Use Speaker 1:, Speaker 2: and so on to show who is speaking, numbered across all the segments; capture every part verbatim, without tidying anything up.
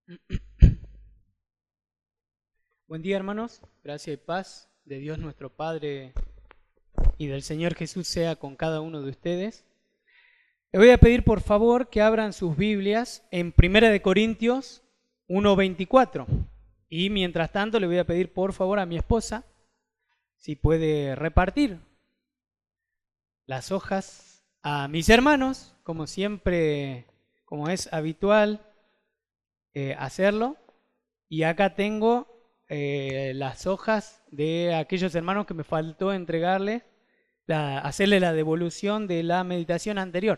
Speaker 1: Buen día, hermanos. Gracia y paz de Dios nuestro Padre y del Señor Jesús sea con cada uno de ustedes. Les voy a pedir por favor que abran sus Biblias en Primera de Corintios uno veinticuatro. Y mientras tanto le voy a pedir por favor a mi esposa si puede repartir las hojas a mis hermanos, como siempre, como es habitual eh, hacerlo. Y acá tengo eh, las hojas de aquellos hermanos que me faltó entregarles, la, hacerle la devolución de la meditación anterior.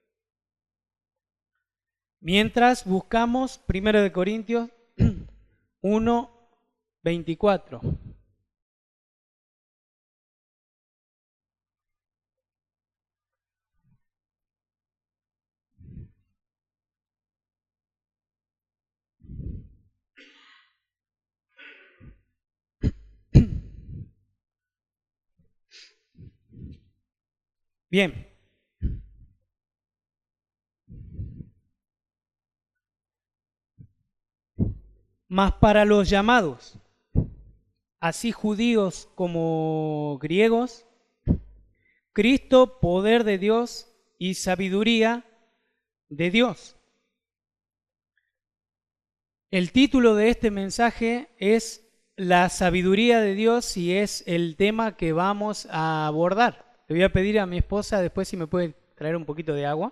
Speaker 1: Mientras buscamos Primera de Corintios uno veinticuatro. Bien. Mas para los llamados, así judíos como griegos, Cristo, poder de Dios y sabiduría de Dios. El título de este mensaje es La sabiduría de Dios y es el tema que vamos a abordar. Le voy a pedir a mi esposa después si me puede traer un poquito de agua.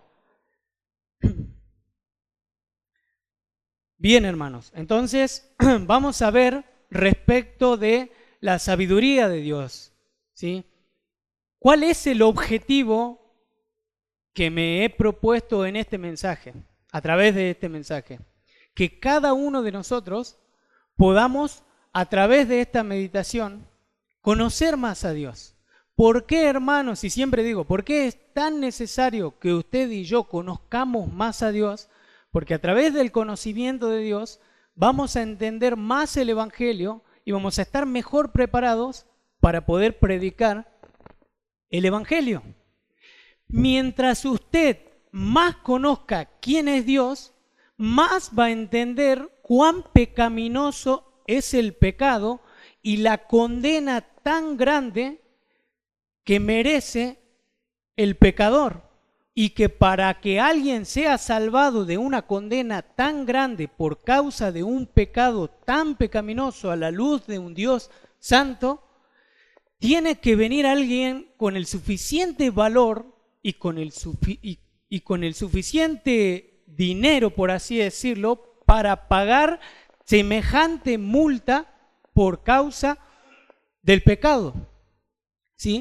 Speaker 1: Bien, hermanos, entonces vamos a ver respecto de la sabiduría de Dios, ¿sí? ¿Cuál es el objetivo que me he propuesto en este mensaje, a través de este mensaje? Que cada uno de nosotros podamos, a través de esta meditación, conocer más a Dios. ¿Por qué, hermanos? Y siempre digo, ¿por qué es tan necesario que usted y yo conozcamos más a Dios? Porque a través del conocimiento de Dios vamos a entender más el Evangelio y vamos a estar mejor preparados para poder predicar el Evangelio. Mientras usted más conozca quién es Dios, más va a entender cuán pecaminoso es el pecado y la condena tan grande que merece el pecador. Y que para que alguien sea salvado de una condena tan grande por causa de un pecado tan pecaminoso a la luz de un Dios santo, tiene que venir alguien con el suficiente valor y con el, sufi- y, y con el suficiente dinero, por así decirlo, para pagar semejante multa por causa del pecado. ¿Sí?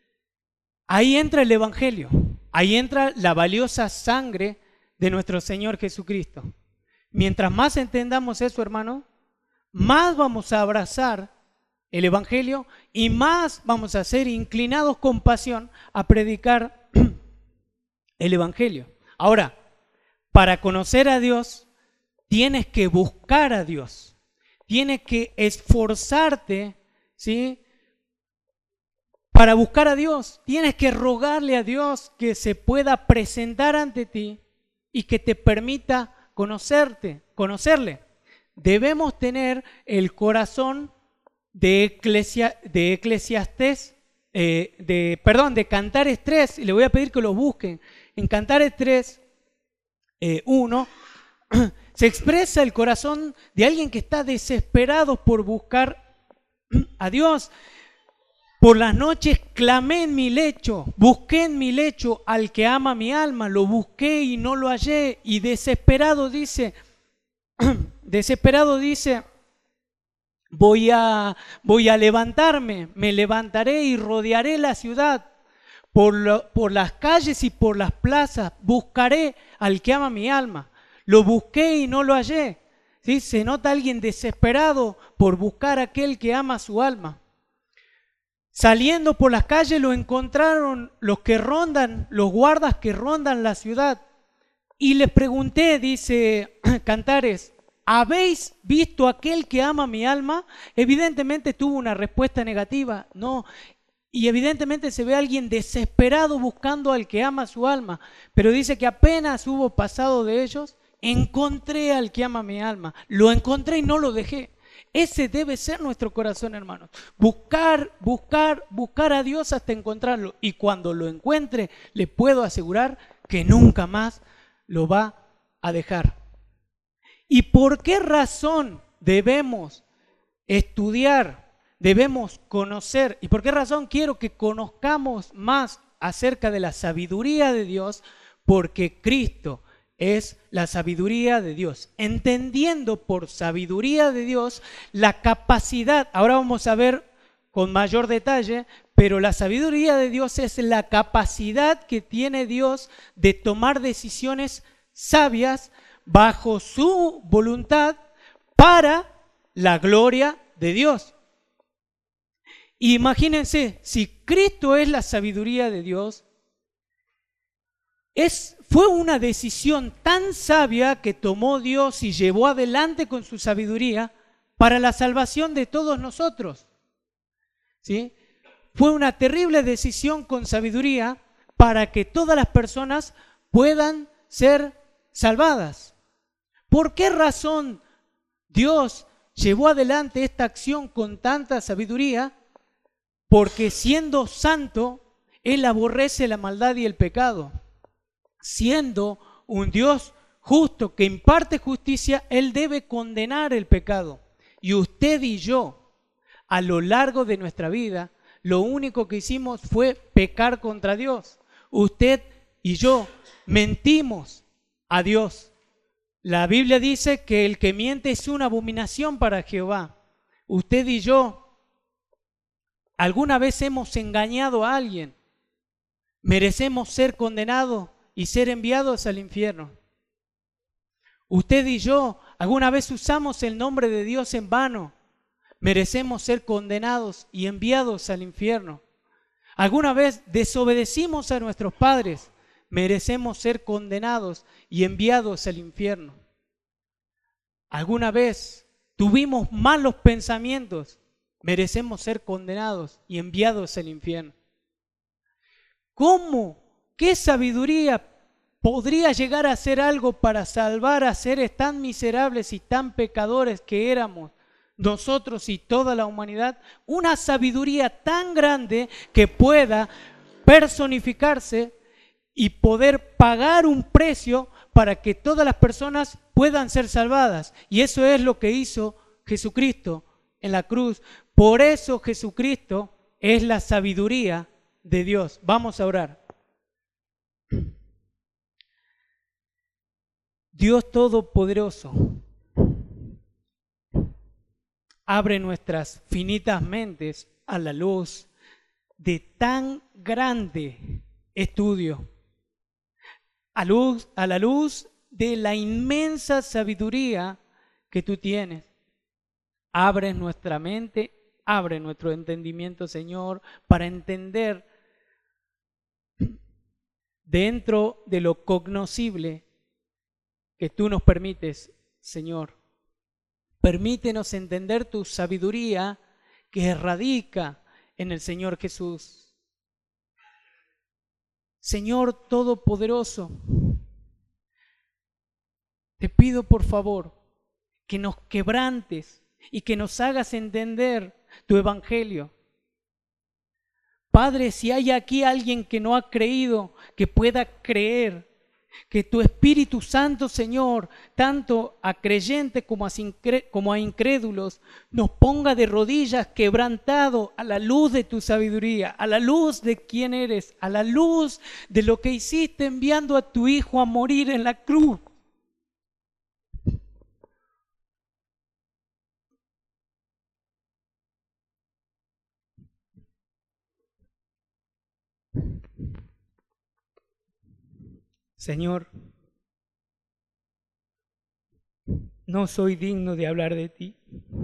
Speaker 1: Ahí entra el Evangelio. Ahí entra la valiosa sangre de nuestro Señor Jesucristo. Mientras más entendamos eso, hermano, más vamos a abrazar el Evangelio y más vamos a ser inclinados con pasión a predicar el Evangelio. Ahora, para conocer a Dios, tienes que buscar a Dios. Tienes que esforzarte, ¿sí?, para buscar a Dios. Tienes que rogarle a Dios que se pueda presentar ante ti y que te permita conocerte, conocerle. Debemos tener el corazón de, Eclesia, de Eclesiastés, eh, de, perdón, de Cantares tres, y le voy a pedir que lo busquen. En Cantares tres, eh, uno, se expresa el corazón de alguien que está desesperado por buscar a Dios. Por las noches clamé en mi lecho, busqué en mi lecho al que ama mi alma, lo busqué y no lo hallé. Y desesperado dice, desesperado dice, voy a, voy a levantarme, me levantaré y rodearé la ciudad. Por, lo, por las calles y por las plazas buscaré al que ama mi alma. Lo busqué y no lo hallé. ¿Sí? Se nota alguien desesperado por buscar a aquel que ama su alma. Saliendo por las calles lo encontraron los que rondan, los guardas que rondan la ciudad. Y les pregunté, dice Cantares, ¿habéis visto a aquel que ama mi alma? Evidentemente tuvo una respuesta negativa, no. Y evidentemente se ve a alguien desesperado buscando al que ama su alma. Pero dice que apenas hubo pasado de ellos, encontré al que ama mi alma, lo encontré y no lo dejé. Ese debe ser nuestro corazón, hermanos. Buscar, buscar, buscar a Dios hasta encontrarlo. Y cuando lo encuentre, le puedo asegurar que nunca más lo va a dejar. ¿Y por qué razón debemos estudiar, debemos conocer? ¿Y por qué razón quiero que conozcamos más acerca de la sabiduría de Dios? Porque Cristo es la sabiduría de Dios. Entendiendo por sabiduría de Dios la capacidad, ahora vamos a ver con mayor detalle, pero la sabiduría de Dios es la capacidad que tiene Dios de tomar decisiones sabias bajo su voluntad para la gloria de Dios. Imagínense, si Cristo es la sabiduría de Dios, Es, fue una decisión tan sabia que tomó Dios y llevó adelante con su sabiduría para la salvación de todos nosotros. ¿Sí? Fue una terrible decisión con sabiduría para que todas las personas puedan ser salvadas. ¿Por qué razón Dios llevó adelante esta acción con tanta sabiduría? Porque siendo santo, Él aborrece la maldad y el pecado. Siendo un Dios justo que imparte justicia, Él debe condenar el pecado. Y usted y yo, a lo largo de nuestra vida, lo único que hicimos fue pecar contra Dios. Usted y yo mentimos a Dios. La Biblia dice que el que miente es una abominación para Jehová. Usted y yo, ¿alguna vez hemos engañado a alguien? ¿Merecemos ser condenados y ser enviados al infierno? Usted y yo, ¿alguna vez usamos el nombre de Dios en vano? Merecemos ser condenados y enviados al infierno. ¿Alguna vez desobedecimos a nuestros padres? Merecemos ser condenados y enviados al infierno. ¿Alguna vez tuvimos malos pensamientos? Merecemos ser condenados y enviados al infierno. ¿Cómo? ¿Qué sabiduría podría llegar a hacer algo para salvar a seres tan miserables y tan pecadores que éramos nosotros y toda la humanidad? Una sabiduría tan grande que pueda personificarse y poder pagar un precio para que todas las personas puedan ser salvadas. Y eso es lo que hizo Jesucristo en la cruz. Por eso Jesucristo es la sabiduría de Dios. Vamos a orar. Dios Todopoderoso, abre nuestras finitas mentes a la luz de tan grande estudio, a, luz, a la luz de la inmensa sabiduría que tú tienes. Abre nuestra mente, abre nuestro entendimiento, Señor, para entender dentro de lo cognoscible que tú nos permites, Señor. Permítenos entender tu sabiduría que radica en el Señor Jesús. Señor Todopoderoso, te pido por favor que nos quebrantes y que nos hagas entender tu evangelio. Padre, si hay aquí alguien que no ha creído, que pueda creer. Que tu Espíritu Santo, Señor, tanto a creyentes como a, como a incrédulos, nos ponga de rodillas quebrantado a la luz de tu sabiduría, a la luz de quién eres, a la luz de lo que hiciste enviando a tu Hijo a morir en la cruz. Señor, no soy digno de hablar de ti.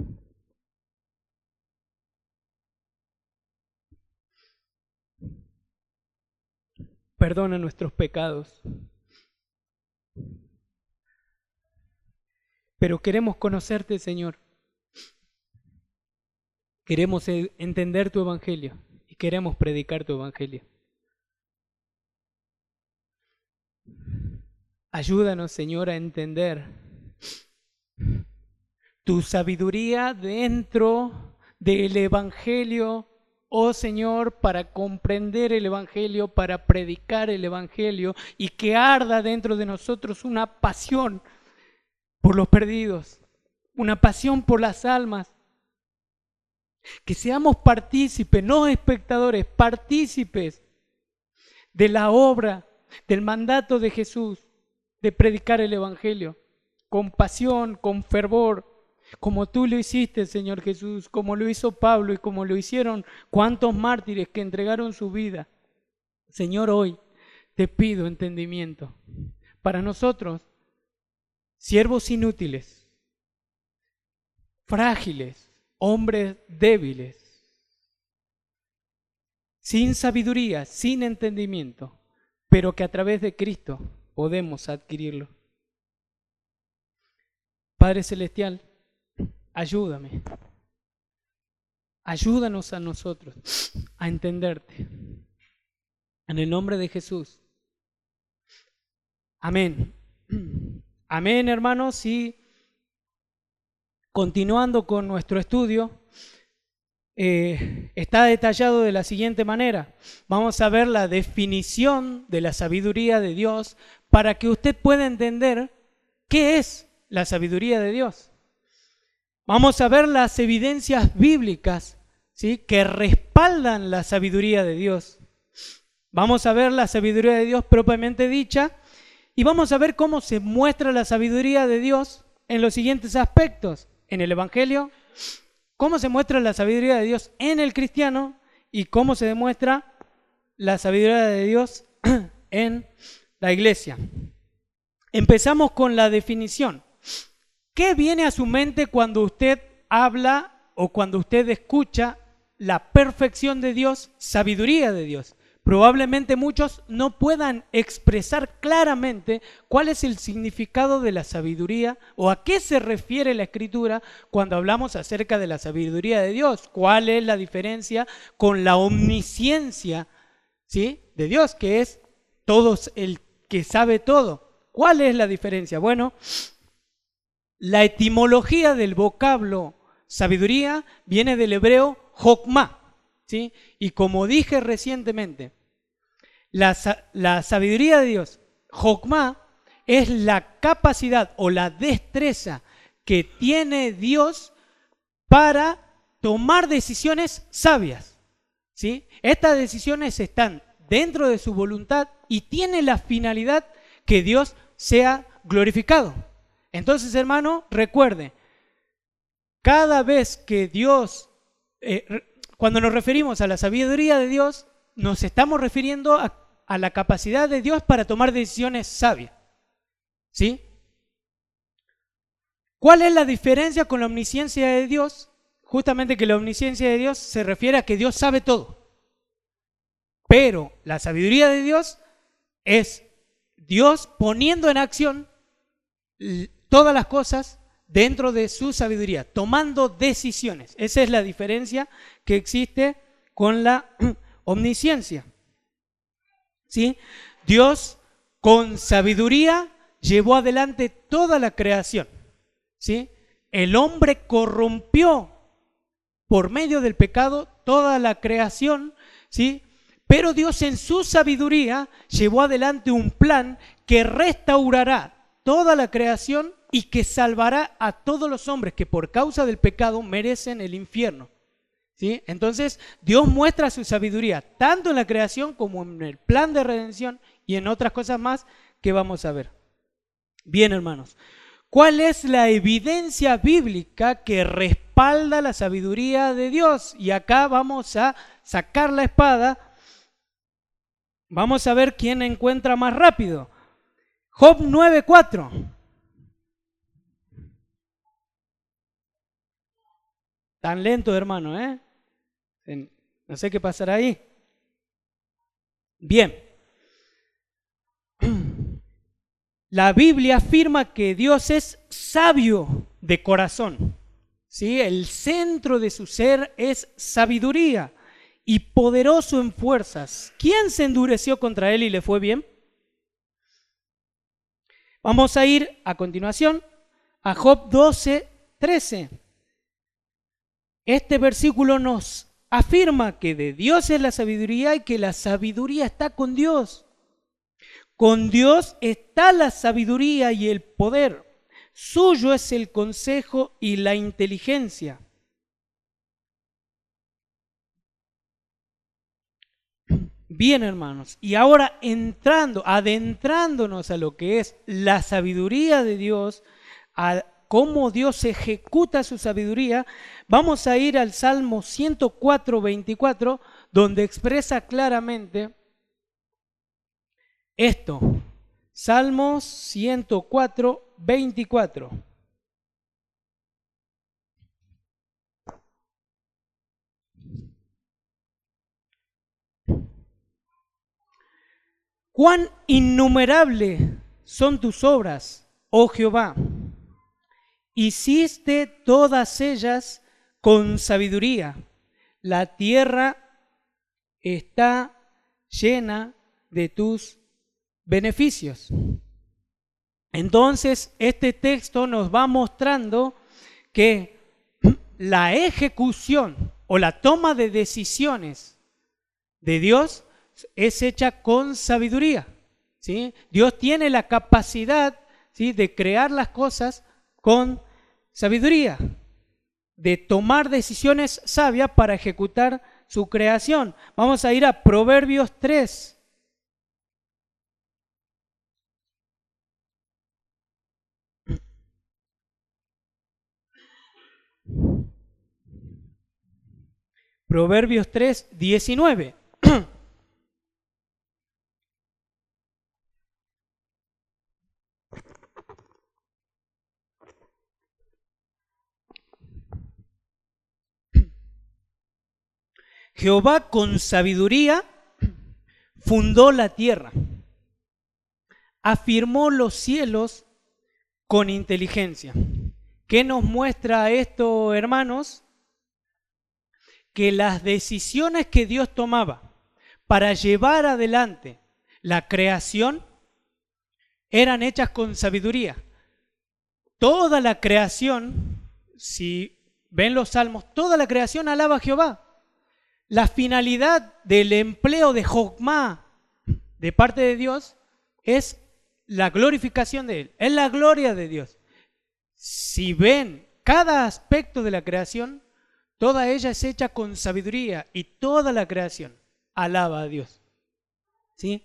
Speaker 1: Perdona nuestros pecados. Pero queremos conocerte, Señor. Queremos entender tu evangelio y queremos predicar tu evangelio. Ayúdanos, Señor, a entender tu sabiduría dentro del Evangelio, oh Señor, para comprender el Evangelio, para predicar el Evangelio y que arda dentro de nosotros una pasión por los perdidos, una pasión por las almas. Que seamos partícipes, no espectadores, partícipes de la obra, del mandato de Jesús, de predicar el Evangelio, con pasión, con fervor, como tú lo hiciste, Señor Jesús, como lo hizo Pablo y como lo hicieron cuantos mártires que entregaron su vida. Señor, hoy te pido entendimiento para nosotros, siervos inútiles, frágiles, hombres débiles, sin sabiduría, sin entendimiento, pero que a través de Cristo podemos adquirirlo. Padre Celestial, ayúdame, ayúdanos a nosotros a entenderte. En el nombre de Jesús. Amén. Amén, hermanos. Y continuando con nuestro estudio, eh, está detallado de la siguiente manera. Vamos a ver la definición de la sabiduría de Dios para que usted pueda entender qué es la sabiduría de Dios. Vamos a ver las evidencias bíblicas, ¿sí?, que respaldan la sabiduría de Dios. Vamos a ver la sabiduría de Dios propiamente dicha y vamos a ver cómo se muestra la sabiduría de Dios en los siguientes aspectos. En el Evangelio, cómo se muestra la sabiduría de Dios en el cristiano y cómo se demuestra la sabiduría de Dios en la iglesia. Empezamos con la definición. ¿Qué viene a su mente cuando usted habla o cuando usted escucha la perfección de Dios, sabiduría de Dios? Probablemente muchos no puedan expresar claramente cuál es el significado de la sabiduría o a qué se refiere la Escritura cuando hablamos acerca de la sabiduría de Dios. ¿Cuál es la diferencia con la omnisciencia, ¿sí?, de Dios, que es todos el que sabe todo? ¿Cuál es la diferencia? Bueno, la etimología del vocablo sabiduría viene del hebreo jokmá, ¿sí? Y como dije recientemente, la, la sabiduría de Dios, jokmá, es la capacidad o la destreza que tiene Dios para tomar decisiones sabias, ¿sí? Estas decisiones están dentro de su voluntad y tiene la finalidad que Dios sea glorificado. Entonces, hermano, recuerde, cada vez que Dios, eh, cuando nos referimos a la sabiduría de Dios, nos estamos refiriendo a, a la capacidad de Dios para tomar decisiones sabias, ¿sí? ¿Cuál es la diferencia con la omnisciencia de Dios? Justamente que la omnisciencia de Dios se refiere a que Dios sabe todo. Pero la sabiduría de Dios es Dios poniendo en acción todas las cosas dentro de su sabiduría, tomando decisiones. Esa es la diferencia que existe con la omnisciencia, ¿sí? Dios con sabiduría llevó adelante toda la creación, ¿sí? El hombre corrompió por medio del pecado toda la creación, ¿sí? Pero Dios en su sabiduría llevó adelante un plan que restaurará toda la creación y que salvará a todos los hombres que por causa del pecado merecen el infierno, ¿sí? Entonces Dios muestra su sabiduría tanto en la creación como en el plan de redención y en otras cosas más que vamos a ver. Bien, hermanos, ¿cuál es la evidencia bíblica que respalda la sabiduría de Dios? Y acá vamos a sacar la espada, vamos a ver quién encuentra más rápido. Job nueve cuatro. Tan lento, hermano, ¿eh? No sé qué pasará ahí. Bien. La Biblia afirma que Dios es sabio de corazón, ¿sí? El centro de su ser es sabiduría y poderoso en fuerzas. ¿Quién se endureció contra él y le fue bien? Vamos a ir a continuación a Job doce, trece. Este versículo nos afirma que de Dios es la sabiduría y que la sabiduría está con Dios. Con Dios está la sabiduría y el poder. Suyo es el consejo y la inteligencia. Bien, hermanos, y ahora entrando, adentrándonos a lo que es la sabiduría de Dios, a cómo Dios ejecuta su sabiduría, vamos a ir al Salmo ciento cuatro, veinticuatro, donde expresa claramente esto. Salmos ciento cuatro, veinticuatro. Cuán innumerables son tus obras, oh Jehová. Hiciste todas ellas con sabiduría. La tierra está llena de tus beneficios. Entonces, este texto nos va mostrando que la ejecución o la toma de decisiones de Dios es hecha con sabiduría, ¿sí? Dios tiene la capacidad, ¿sí?, de crear las cosas con sabiduría, de tomar decisiones sabias para ejecutar su creación. Vamos a ir a Proverbios tres. Proverbios tres, diecinueve. Jehová con sabiduría fundó la tierra, afirmó los cielos con inteligencia. ¿Qué nos muestra esto, hermanos? Que las decisiones que Dios tomaba para llevar adelante la creación eran hechas con sabiduría. Toda la creación, si ven los salmos, toda la creación alaba a Jehová. La finalidad del empleo de Jokmá de parte de Dios es la glorificación de Él, es la gloria de Dios. Si ven cada aspecto de la creación, toda ella es hecha con sabiduría y toda la creación alaba a Dios. ¿Sí?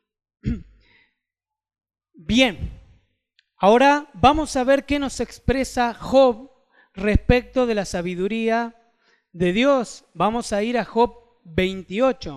Speaker 1: Bien, ahora vamos a ver qué nos expresa Job respecto de la sabiduría de Dios. Vamos a ir a Job veintiocho.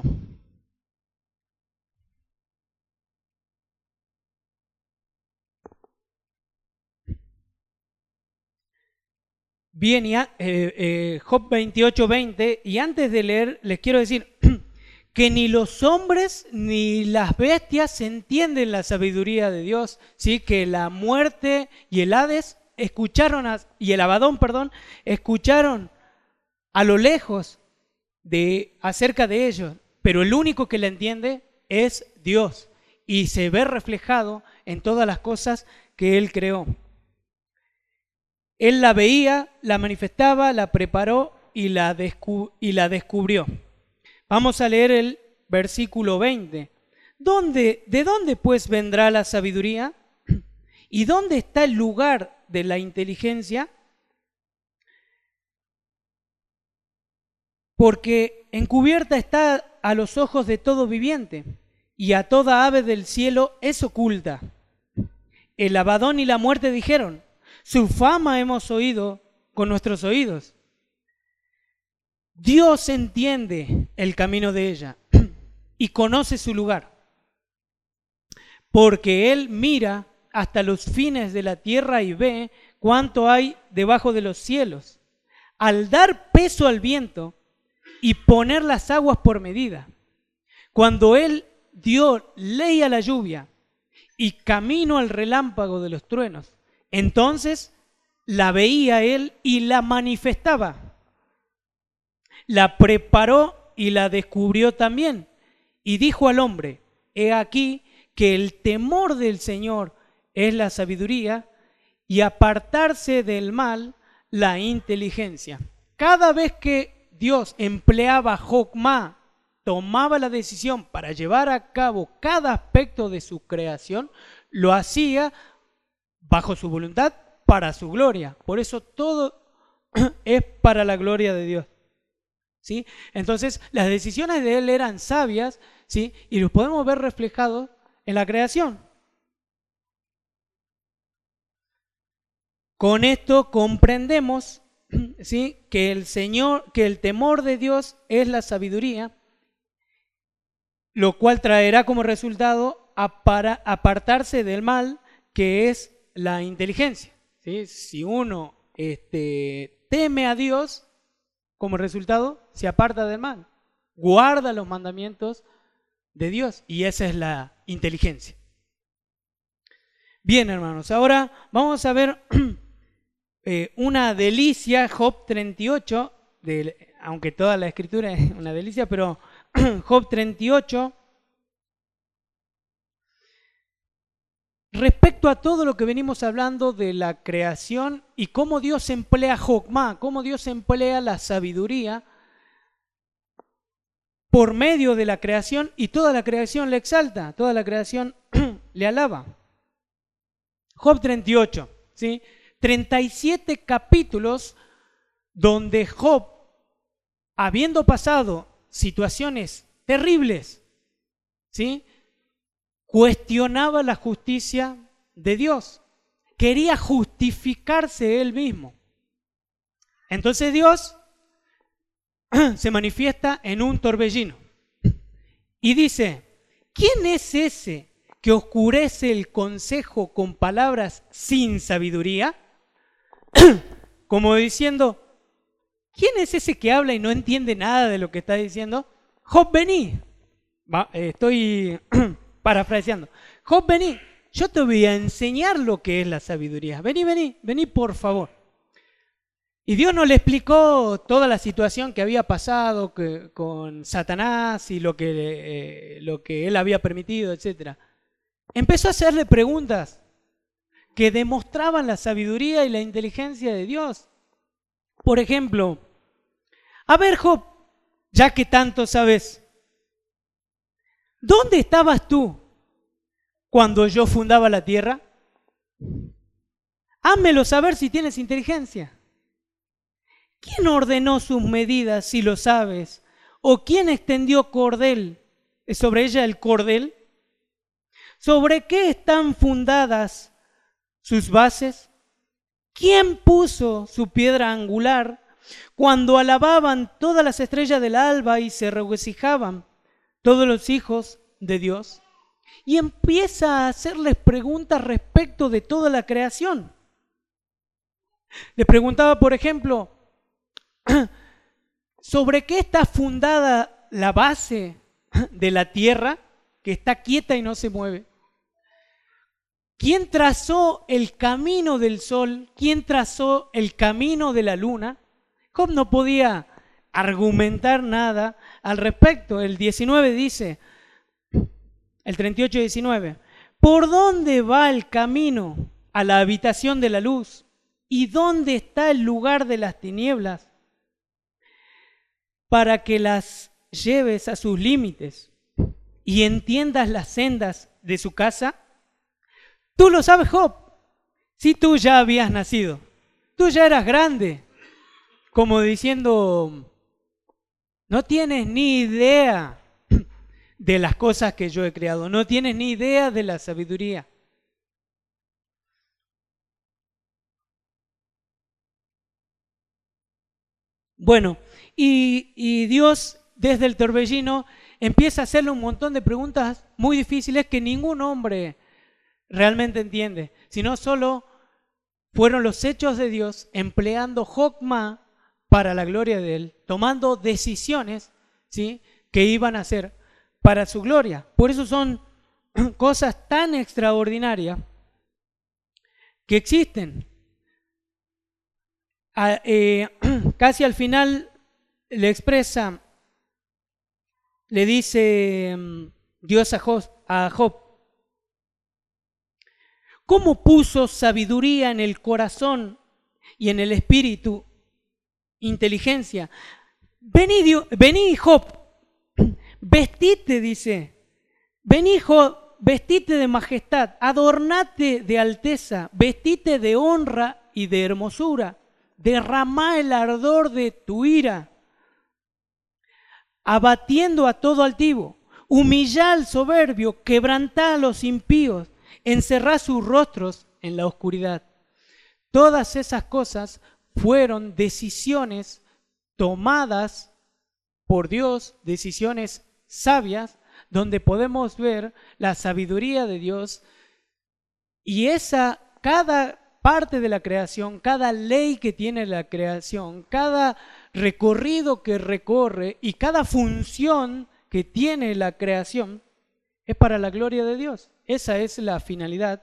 Speaker 1: Bien, y a, eh, eh, Job veintiocho, veinte, y antes de leer les quiero decir que ni los hombres ni las bestias entienden la sabiduría de Dios, ¿sí? Que la muerte y el Hades escucharon, a, y el Abadón, perdón, escucharon a lo lejos de, acerca de ellos, pero el único que la entiende es Dios y se ve reflejado en todas las cosas que Él creó. Él la veía, la manifestaba, la preparó y la, descu- y la descubrió. Vamos a leer el versículo veinte. ¿Dónde, ¿De dónde pues vendrá la sabiduría? ¿Y dónde está el lugar de la inteligencia? Porque encubierta está a los ojos de todo viviente, y a toda ave del cielo es oculta. El Abadón y la muerte dijeron: su fama hemos oído con nuestros oídos. Dios entiende el camino de ella y conoce su lugar, porque Él mira hasta los fines de la tierra y ve cuánto hay debajo de los cielos, al dar peso al viento y poner las aguas por medida. Cuando Él dio ley a la lluvia y camino al relámpago de los truenos, entonces la veía Él y la manifestaba. La preparó y la descubrió también. Y dijo al hombre: he aquí que el temor del Señor es la sabiduría y apartarse del mal, la inteligencia. Cada vez que Dios empleaba Jokmá, tomaba la decisión para llevar a cabo cada aspecto de su creación, lo hacía bajo su voluntad, para su gloria. Por eso todo es para la gloria de Dios. ¿Sí? Entonces, las decisiones de él eran sabias, ¿sí? Y los podemos ver reflejados en la creación. Con esto comprendemos, ¿sí?, que el Señor, que el temor de Dios es la sabiduría, lo cual traerá como resultado para apartarse del mal, que es la inteligencia. ¿Sí? Si uno este, teme a Dios, como resultado se aparta del mal, guarda los mandamientos de Dios, y esa es la inteligencia. Bien, hermanos, ahora vamos a ver eh, una delicia, Job treinta y ocho, de, aunque toda la escritura es una delicia, pero Job treinta y ocho, respecto a todo lo que venimos hablando de la creación y cómo Dios emplea Jokmá, cómo Dios emplea la sabiduría por medio de la creación, y toda la creación le exalta, toda la creación le alaba. Job treinta y ocho, ¿sí? treinta y siete capítulos donde Job, habiendo pasado situaciones terribles, ¿sí?, cuestionaba la justicia de Dios, quería justificarse él mismo. Entonces Dios se manifiesta en un torbellino y dice: ¿quién es ese que oscurece el consejo con palabras sin sabiduría? Como diciendo, ¿quién es ese que habla y no entiende nada de lo que está diciendo? Job, vení. Va, eh, estoy parafraseando. Job, vení. Yo te voy a enseñar lo que es la sabiduría. Vení, vení, vení por favor. Y Dios no le explicó toda la situación que había pasado que, con Satanás y lo que, eh, lo que él había permitido, etcétera. Empezó a hacerle preguntas que demostraban la sabiduría y la inteligencia de Dios. Por ejemplo, a ver, Job, ya que tanto sabes, ¿dónde estabas tú cuando yo fundaba la tierra? Házmelo saber si tienes inteligencia. ¿Quién ordenó sus medidas, si lo sabes? ¿O quién extendió cordel sobre ella el cordel? ¿Sobre qué están fundadas sus bases? ¿Quién puso su piedra angular cuando alababan todas las estrellas del alba y se regocijaban todos los hijos de Dios? Y empieza a hacerles preguntas respecto de toda la creación. Les preguntaba, por ejemplo, ¿sobre qué está fundada la base de la tierra que está quieta y no se mueve? ¿Quién trazó el camino del sol? ¿Quién trazó el camino de la luna? Job no podía argumentar nada al respecto. El diecinueve dice, el treinta y ocho diecinueve, ¿por dónde va el camino a la habitación de la luz? ¿Y dónde está el lugar de las tinieblas? Para que las lleves a sus límites y entiendas las sendas de su casa. Tú lo sabes, Job, si tú ya habías nacido, tú ya eras grande, como diciendo, no tienes ni idea de las cosas que yo he creado, no tienes ni idea de la sabiduría. Bueno, y, y Dios desde el torbellino empieza a hacerle un montón de preguntas muy difíciles que ningún hombre realmente entiende, sino solo fueron los hechos de Dios empleando Jokmá para la gloria de Él, tomando decisiones, ¿sí?, que iban a ser para su gloria. Por eso son cosas tan extraordinarias que existen. A, eh, casi al final le expresa, le dice Dios a Job, a Job, ¿Cómo puso sabiduría en el corazón y en el espíritu? Inteligencia. Vení, Dio- vení Job, vestite, dice. Vení Job, vestite de majestad, adornate de alteza, vestite de honra y de hermosura. Derramá el ardor de tu ira, abatiendo a todo altivo. Humillá al soberbio, quebrantá a los impíos, encerrá sus rostros en la oscuridad. Todas esas cosas fueron decisiones tomadas por Dios, decisiones sabias, donde podemos ver la sabiduría de Dios y esa, cada parte de la creación, cada ley que tiene la creación, cada recorrido que recorre y cada función que tiene la creación es para la gloria de Dios. Esa es la finalidad.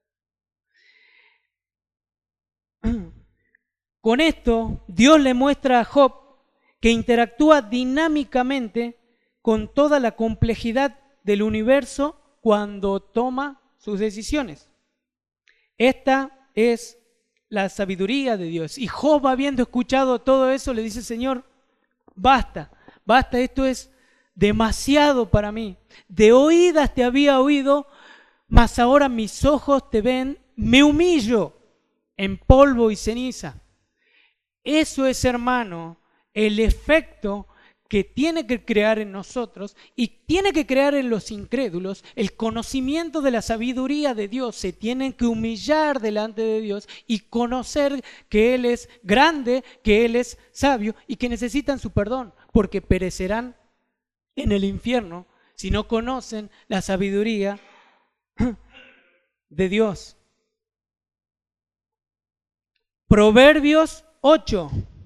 Speaker 1: Con esto, Dios le muestra a Job que interactúa dinámicamente con toda la complejidad del universo cuando toma sus decisiones. Esta es la sabiduría de Dios. Y Job, habiendo escuchado todo eso, le dice: Señor, basta, basta, esto es demasiado para mí. De oídas te había oído, mas ahora mis ojos te ven, me humillo en polvo y ceniza. Eso es, hermano, el efecto que tiene que crear en nosotros y tiene que crear en los incrédulos el conocimiento de la sabiduría de Dios. Se tienen que humillar delante de Dios y conocer que Él es grande, que Él es sabio y que necesitan su perdón, porque perecerán en el infierno si no conocen la sabiduría de Dios. Proverbios ocho.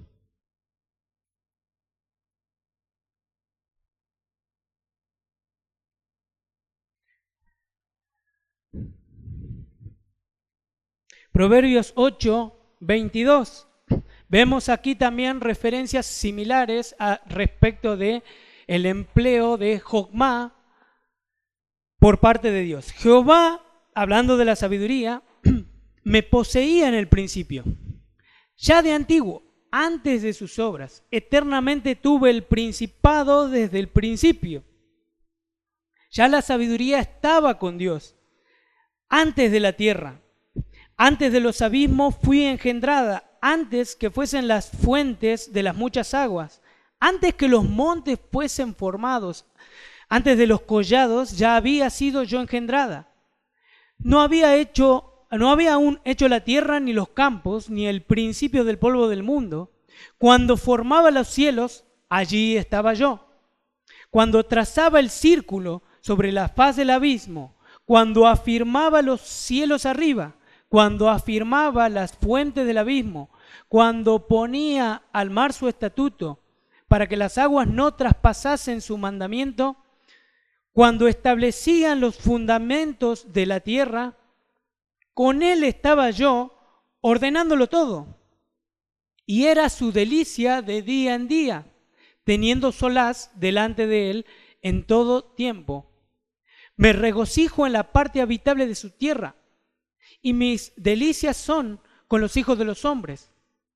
Speaker 1: Proverbios ocho, veintidós. Vemos aquí también referencias similares a respecto de el empleo de Jogma por parte de Dios. Jehová, hablando de la sabiduría, me poseía en el principio. Ya de antiguo, antes de sus obras, eternamente tuve el principado desde el principio. Ya la sabiduría estaba con Dios antes de la tierra. Antes de los abismos fui engendrada, antes que fuesen las fuentes de las muchas aguas, antes que los montes fuesen formados, antes de los collados ya había sido yo engendrada. No había hecho, no había aún hecho la tierra ni los campos, ni el principio del polvo del mundo. Cuando formaba los cielos, allí estaba yo. Cuando trazaba el círculo sobre la faz del abismo, cuando afirmaba los cielos arriba, cuando afirmaba las fuentes del abismo, cuando ponía al mar su estatuto para que las aguas no traspasasen su mandamiento, cuando establecían los fundamentos de la tierra, con él estaba yo ordenándolo todo. Y era su delicia de día en día, teniendo solaz delante de él en todo tiempo. Me regocijo en la parte habitable de su tierra, y mis delicias son con los hijos de los hombres.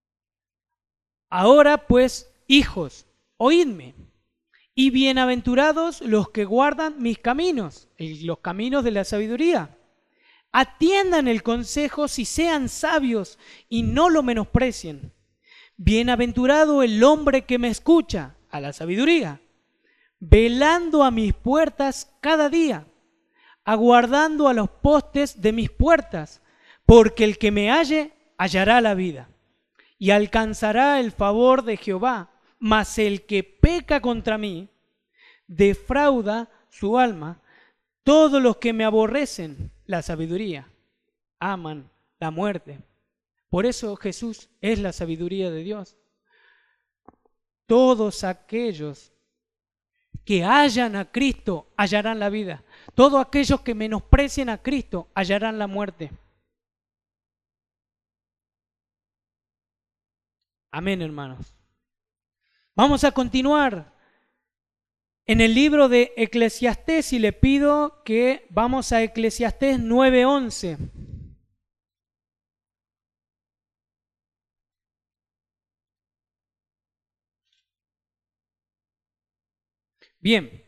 Speaker 1: Ahora pues, hijos, oídme, y bienaventurados los que guardan mis caminos, los caminos de la sabiduría. Atiendan el consejo, si sean sabios y no lo menosprecien. Bienaventurado el hombre que me escucha, a la sabiduría, velando a mis puertas cada día, aguardando a los postes de mis puertas, porque el que me halle hallará la vida y alcanzará el favor de Jehová. Mas el que peca contra mí defrauda su alma. Todos los que me aborrecen la sabiduría aman la muerte. Por eso Jesús es la sabiduría de Dios. Todos aquellos que hallan a Cristo hallarán la vida. Todos aquellos que menosprecien a Cristo hallarán la muerte. Amén, hermanos. Vamos a continuar en el libro de Eclesiastés y le pido que vamos a Eclesiastés nueve once. Bien,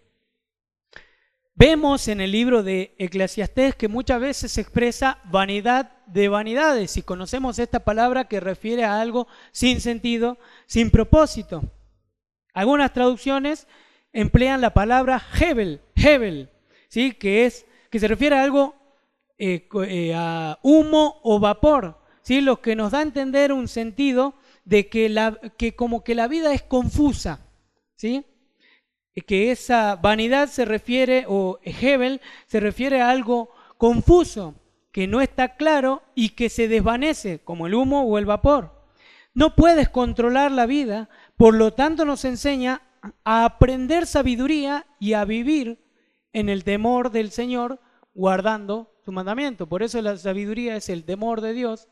Speaker 1: vemos en el libro de Eclesiastés que muchas veces se expresa vanidad de vanidades y conocemos esta palabra que refiere a algo sin sentido, sin propósito. Algunas traducciones emplean la palabra Hebel, Hebel, ¿sí? que, es, que se refiere a algo, eh, eh, a humo o vapor, ¿sí? Lo que nos da a entender un sentido de que, la, que como que la vida es confusa, ¿sí? Que esa vanidad se refiere, o Hebel, se refiere a algo confuso, que no está claro y que se desvanece, como el humo o el vapor. No puedes controlar la vida, por lo tanto nos enseña a aprender sabiduría y a vivir en el temor del Señor, guardando su mandamiento. Por eso la sabiduría es el temor de Dios.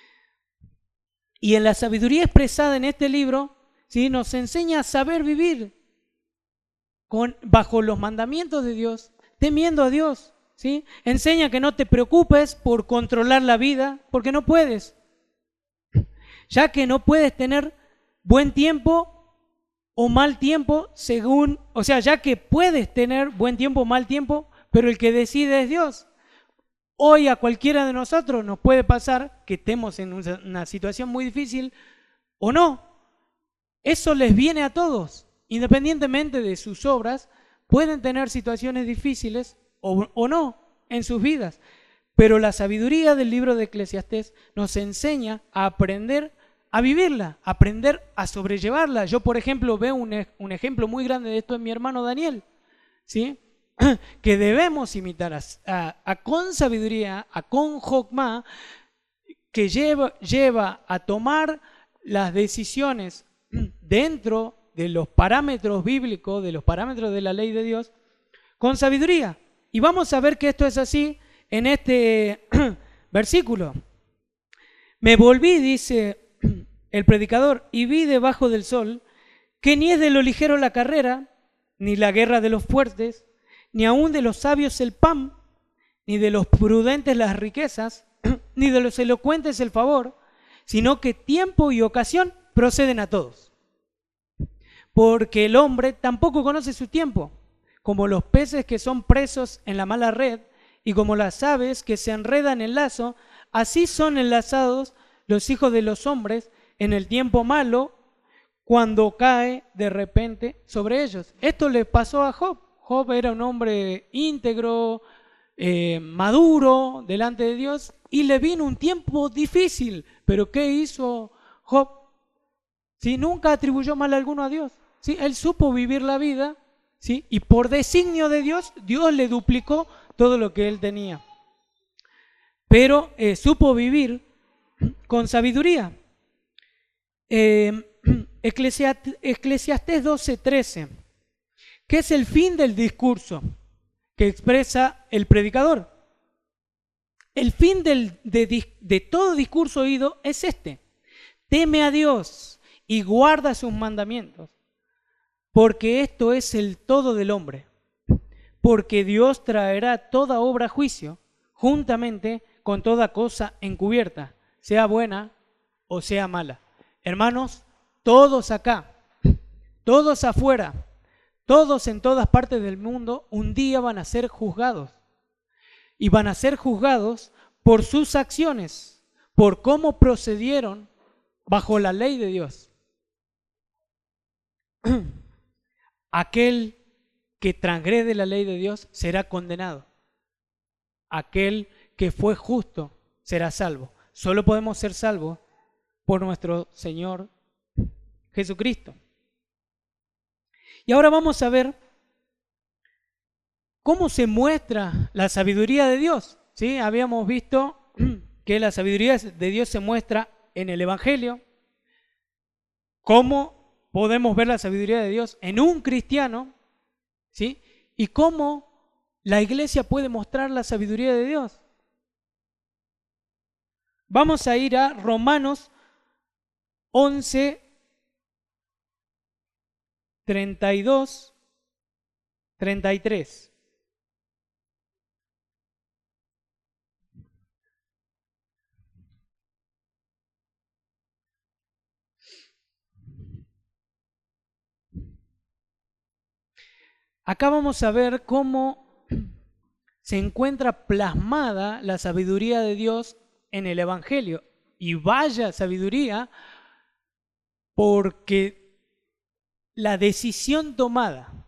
Speaker 1: Y en la sabiduría expresada en este libro, ¿sí? Nos enseña a saber vivir con, bajo los mandamientos de Dios, temiendo a Dios, ¿sí? Enseña que no te preocupes por controlar la vida, porque no puedes, ya que no puedes tener buen tiempo o mal tiempo según, o sea, ya que puedes tener buen tiempo o mal tiempo, pero el que decide es Dios. Hoy a cualquiera de nosotros nos puede pasar que estemos en una situación muy difícil o no. Eso les viene a todos, independientemente de sus obras, pueden tener situaciones difíciles o, o no en sus vidas. Pero la sabiduría del libro de Eclesiastés nos enseña a aprender a vivirla, a aprender a sobrellevarla. Yo, por ejemplo, veo un, un ejemplo muy grande de esto en mi hermano Daniel, ¿sí? Que debemos imitar a, a, a con sabiduría, a con jokma, que lleva, lleva a tomar las decisiones dentro de los parámetros bíblicos, de los parámetros de la ley de Dios, con sabiduría. Y vamos a ver que esto es así en este versículo. Me volví, dice el predicador, y vi debajo del sol que ni es de lo ligero la carrera, ni la guerra de los fuertes, ni aun de los sabios el pan, ni de los prudentes las riquezas, ni de los elocuentes el favor, sino que tiempo y ocasión proceden a todos. Porque el hombre tampoco conoce su tiempo, como los peces que son presos en la mala red, y como las aves que se enredan en lazo, así son enlazados los hijos de los hombres en el tiempo malo, cuando cae de repente sobre ellos. Esto le pasó a Job. Job era un hombre íntegro, eh, maduro delante de Dios, y le vino un tiempo difícil. Pero ¿qué hizo Job? ¿Sí? Nunca atribuyó mal alguno a Dios. ¿Sí? Él supo vivir la vida, ¿sí? Y por designio de Dios, Dios le duplicó todo lo que él tenía. Pero eh, supo vivir con sabiduría. Eh, Eclesiastés doce trece, que es el fin del discurso que expresa el predicador. El fin del, de, de todo discurso oído es este: teme a Dios y guarda sus mandamientos, porque esto es el todo del hombre. Porque Dios traerá toda obra a juicio, juntamente con toda cosa encubierta, sea buena o sea mala. Hermanos, todos acá, todos afuera, todos en todas partes del mundo, un día van a ser juzgados. Y van a ser juzgados por sus acciones, por cómo procedieron bajo la ley de Dios. Aquel que transgrede la ley de Dios será condenado. Aquel que fue justo será salvo. Solo podemos ser salvos por nuestro Señor Jesucristo. Y ahora vamos a ver cómo se muestra la sabiduría de Dios. ¿Sí? Habíamos visto que la sabiduría de Dios se muestra en el Evangelio. ¿Cómo podemos ver la sabiduría de Dios en un cristiano? ¿Sí? Y cómo la iglesia puede mostrar la sabiduría de Dios. Vamos a ir a Romanos once, treinta y dos, treinta y tres. acá vamos a ver cómo se encuentra plasmada la sabiduría de Dios en el Evangelio. Y vaya sabiduría, porque la decisión tomada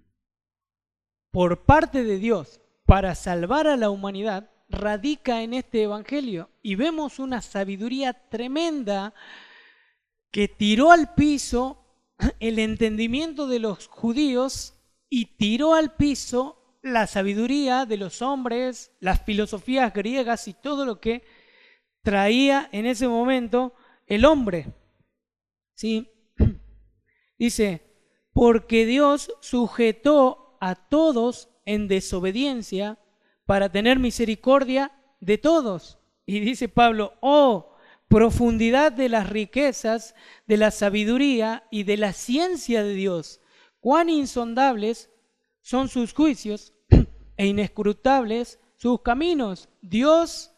Speaker 1: por parte de Dios para salvar a la humanidad radica en este Evangelio. Y vemos una sabiduría tremenda que tiró al piso el entendimiento de los judíos y tiró al piso la sabiduría de los hombres, las filosofías griegas y todo lo que traía en ese momento el hombre. ¿Sí? Dice, porque Dios sujetó a todos en desobediencia para tener misericordia de todos. Y dice Pablo, oh, profundidad de las riquezas, de la sabiduría y de la ciencia de Dios, cuán insondables son sus juicios e inescrutables sus caminos. Dios,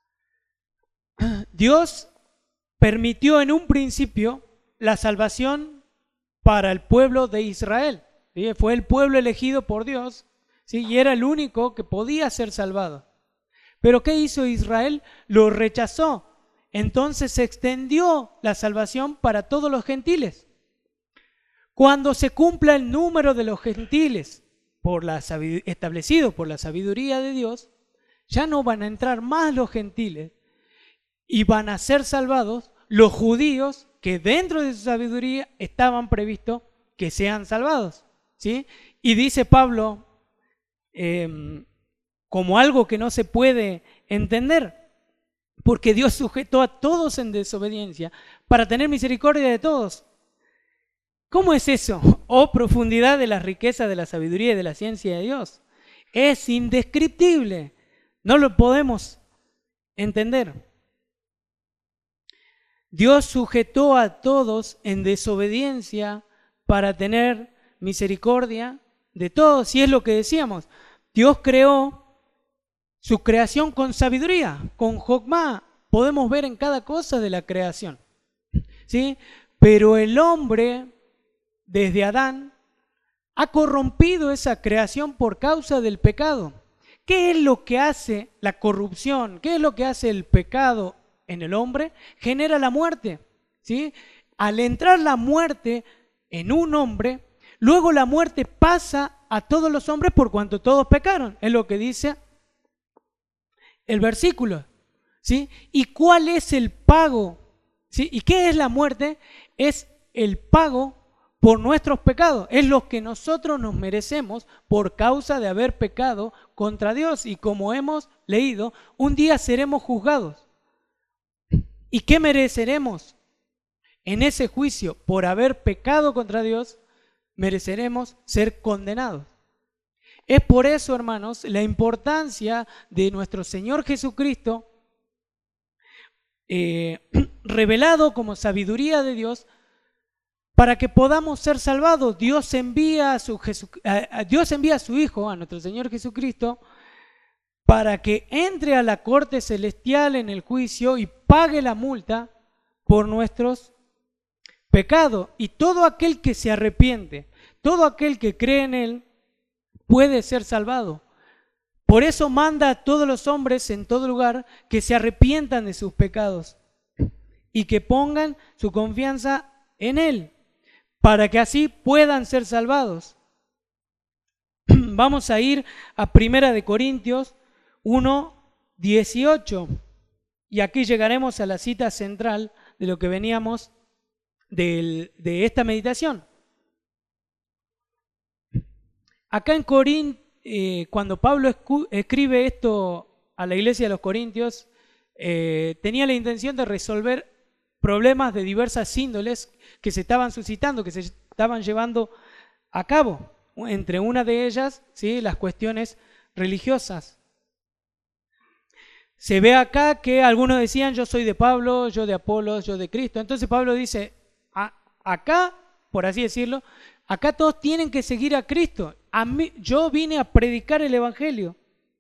Speaker 1: Dios permitió en un principio la salvación para el pueblo de Israel. ¿Sí? Fue el pueblo elegido por Dios, ¿sí? Y era el único que podía ser salvado. Pero ¿qué hizo Israel? Lo rechazó. Entonces se extendió la salvación para todos los gentiles. Cuando se cumpla el número de los gentiles por la establecido por la sabiduría de Dios, ya no van a entrar más los gentiles y van a ser salvados los judíos que dentro de su sabiduría estaban previstos que sean salvados. ¿Sí? Y dice Pablo, eh, como algo que no se puede entender, porque Dios sujetó a todos en desobediencia para tener misericordia de todos. ¿Cómo es eso? Oh, profundidad de las riquezas de la sabiduría y de la ciencia de Dios. Es indescriptible. No lo podemos entender. Dios sujetó a todos en desobediencia para tener misericordia de todos. Y es lo que decíamos. Dios creó su creación con sabiduría, con Jokmá. Podemos ver en cada cosa de la creación. ¿Sí? Pero el hombre, desde Adán, ha corrompido esa creación por causa del pecado. ¿Qué es lo que hace la corrupción? ¿Qué es lo que hace el pecado en el hombre? Genera la muerte. ¿Sí? Al entrar la muerte en un hombre, luego la muerte pasa a todos los hombres por cuanto todos pecaron. Es lo que dice el versículo. ¿Sí? ¿Y cuál es el pago? ¿Sí? ¿Y qué es la muerte? Es el pago por nuestros pecados. Es lo que nosotros nos merecemos por causa de haber pecado contra Dios. Y como hemos leído, un día seremos juzgados. ¿Y qué mereceremos? En ese juicio, por haber pecado contra Dios, mereceremos ser condenados. Es por eso, hermanos, la importancia de nuestro Señor Jesucristo, eh, revelado como sabiduría de Dios, para que podamos ser salvados. Dios envía a su, Jesu, a, a Dios envía a su Hijo, a nuestro Señor Jesucristo, para que entre a la corte celestial en el juicio y pague la multa por nuestros pecados. Y todo aquel que se arrepiente, todo aquel que cree en Él, puede ser salvado. Por eso manda a todos los hombres en todo lugar que se arrepientan de sus pecados y que pongan su confianza en Él, para que así puedan ser salvados. Vamos a ir a Primera de Corintios uno, dieciocho. Y aquí llegaremos a la cita central de lo que veníamos de, de esta meditación. Acá en Corintios, eh, cuando Pablo escribe esto a la iglesia de los Corintios, eh, tenía la intención de resolver problemas de diversas índoles que se estaban suscitando, que se estaban llevando a cabo. Entre una de ellas, ¿sí?, las cuestiones religiosas. Se ve acá que algunos decían, yo soy de Pablo, yo de Apolos, yo de Cristo. Entonces Pablo dice, acá, por así decirlo, acá todos tienen que seguir a Cristo. A mí, yo vine a predicar el Evangelio.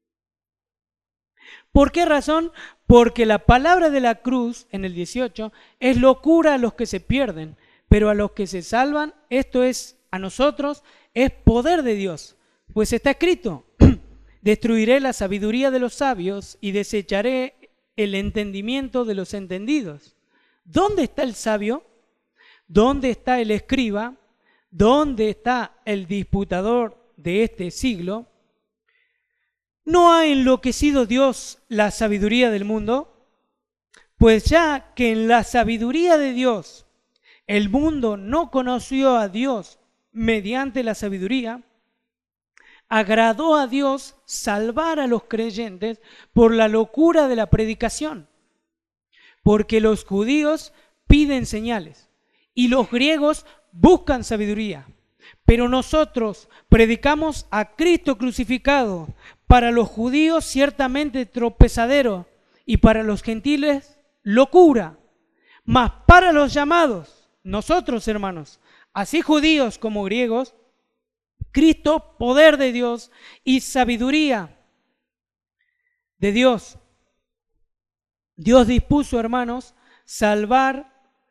Speaker 1: ¿Por qué razón? Porque la palabra de la cruz, en el dieciocho, es locura a los que se pierden, pero a los que se salvan, esto es a nosotros es poder de Dios, pues está escrito, destruiré la sabiduría de los sabios y desecharé el entendimiento de los entendidos. ¿Dónde está el sabio? ¿Dónde está el escriba? ¿Dónde está el disputador de este siglo? ¿No ha enloquecido Dios la sabiduría del mundo? Pues ya que en la sabiduría de Dios el mundo no conoció a Dios mediante la sabiduría, agradó a Dios salvar a los creyentes por la locura de la predicación, porque los judíos piden señales y los griegos buscan sabiduría. Pero nosotros predicamos a Cristo crucificado, para los judíos ciertamente tropezadero y para los gentiles locura, mas para los llamados, nosotros hermanos, así judíos como griegos, Cristo, poder de Dios y sabiduría de Dios. Dios dispuso, hermanos, salvar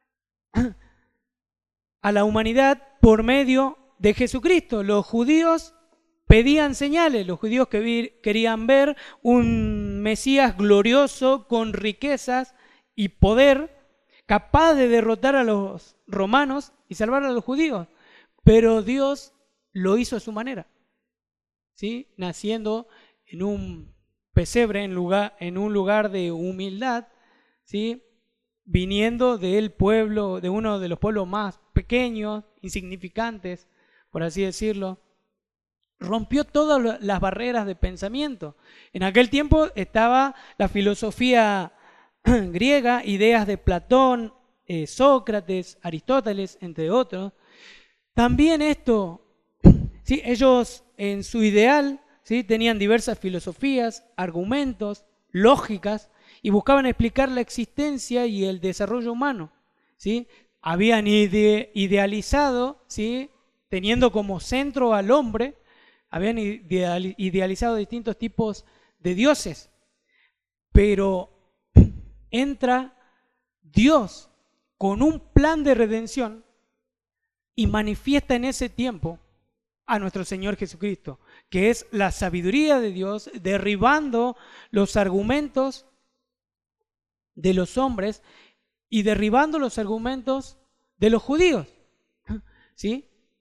Speaker 1: a la humanidad por medio de Jesucristo. Los judíos pedían señales, los judíos que vi, querían ver un Mesías glorioso con riquezas y poder, capaz de derrotar a los romanos y salvar a los judíos. Pero Dios lo hizo a su manera, ¿sí? Naciendo en un pesebre, en, lugar, en un lugar de humildad, ¿sí? Viniendo del pueblo, de uno de los pueblos más pequeños, insignificantes, por así decirlo. Rompió todas las barreras de pensamiento. En aquel tiempo estaba la filosofía griega, ideas de Platón, eh, Sócrates, Aristóteles, entre otros. También esto, ¿sí? Ellos en su ideal, ¿sí? Tenían diversas filosofías, argumentos, lógicas, y buscaban explicar la existencia y el desarrollo humano, ¿sí? Habían ide idealizado, ¿sí? Teniendo como centro al hombre, habían ideal idealizado distintos tipos de dioses, pero entra Dios con un plan de redención y manifiesta en ese tiempo a nuestro Señor Jesucristo, que es la sabiduría de Dios, derribando los argumentos de los hombres y derribando los argumentos de los judíos, ¿sí?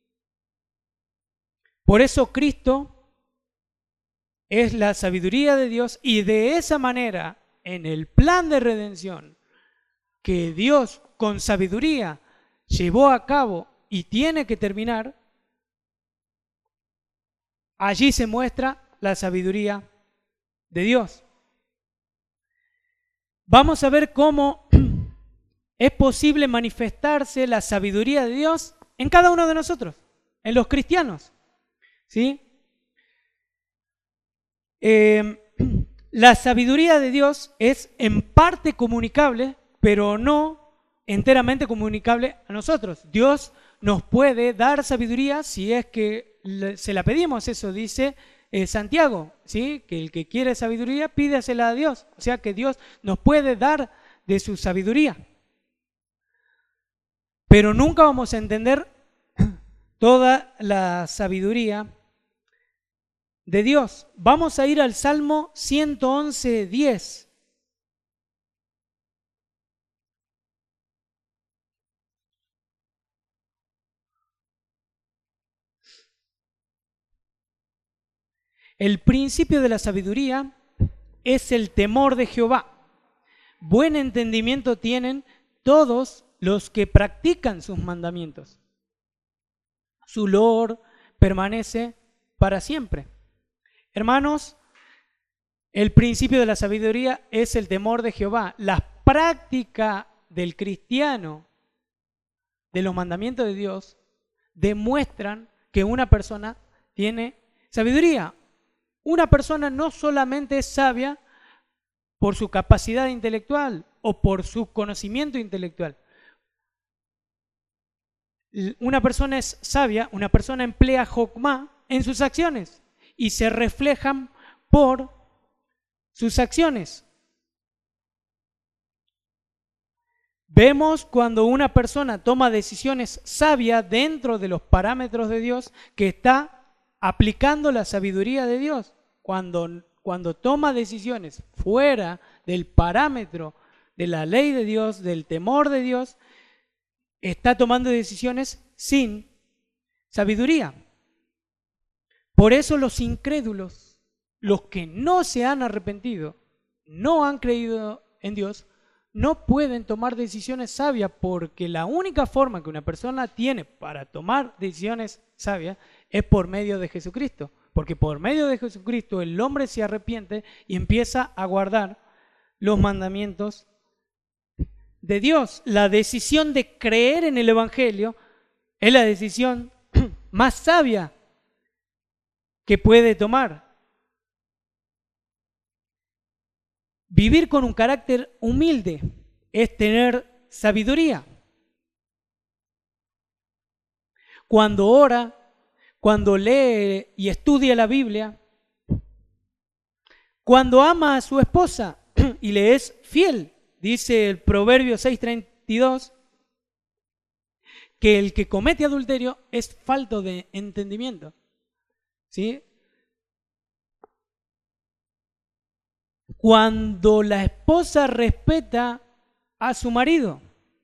Speaker 1: Por eso Cristo es la sabiduría de Dios, y de esa manera, en el plan de redención que Dios con sabiduría llevó a cabo y tiene que terminar, allí se muestra la sabiduría de Dios. Vamos a ver cómo es posible manifestarse la sabiduría de Dios en cada uno de nosotros, en los cristianos, ¿sí? Eh, la sabiduría de Dios es en parte comunicable, pero no enteramente comunicable a nosotros. Dios nos puede dar sabiduría si es que se la pedimos, eso dice eh, Santiago, ¿sí? Que el que quiere sabiduría, pídasela a Dios. O sea que Dios nos puede dar de su sabiduría. Pero nunca vamos a entender toda la sabiduría de Dios. Vamos a ir al Salmo ciento once, diez. El principio de la sabiduría es el temor de Jehová. Buen entendimiento tienen todos los que practican sus mandamientos. Su loor permanece para siempre. Hermanos, el principio de la sabiduría es el temor de Jehová. La práctica del cristiano de los mandamientos de Dios demuestran que una persona tiene sabiduría. Una persona no solamente es sabia por su capacidad intelectual o por su conocimiento intelectual. Una persona es sabia, una persona emplea jokmá en sus acciones y se reflejan por sus acciones. Vemos cuando una persona toma decisiones sabias dentro de los parámetros de Dios, que está aplicando la sabiduría de Dios. Cuando, cuando toma decisiones fuera del parámetro de la ley de Dios, del temor de Dios, está tomando decisiones sin sabiduría. Por eso los incrédulos, los que no se han arrepentido, no han creído en Dios, no pueden tomar decisiones sabias, porque la única forma que una persona tiene para tomar decisiones sabias es por medio de Jesucristo. Porque por medio de Jesucristo el hombre se arrepiente y empieza a guardar los mandamientos de Dios. La decisión de creer en el Evangelio es la decisión más sabia que puede tomar. Vivir con un carácter humilde es tener sabiduría. Cuando ora, cuando lee y estudia la Biblia, cuando ama a su esposa y le es fiel, dice el Proverbio seis treinta y dos, que el que comete adulterio es falto de entendimiento. ¿Sí? Cuando la esposa respeta a su marido,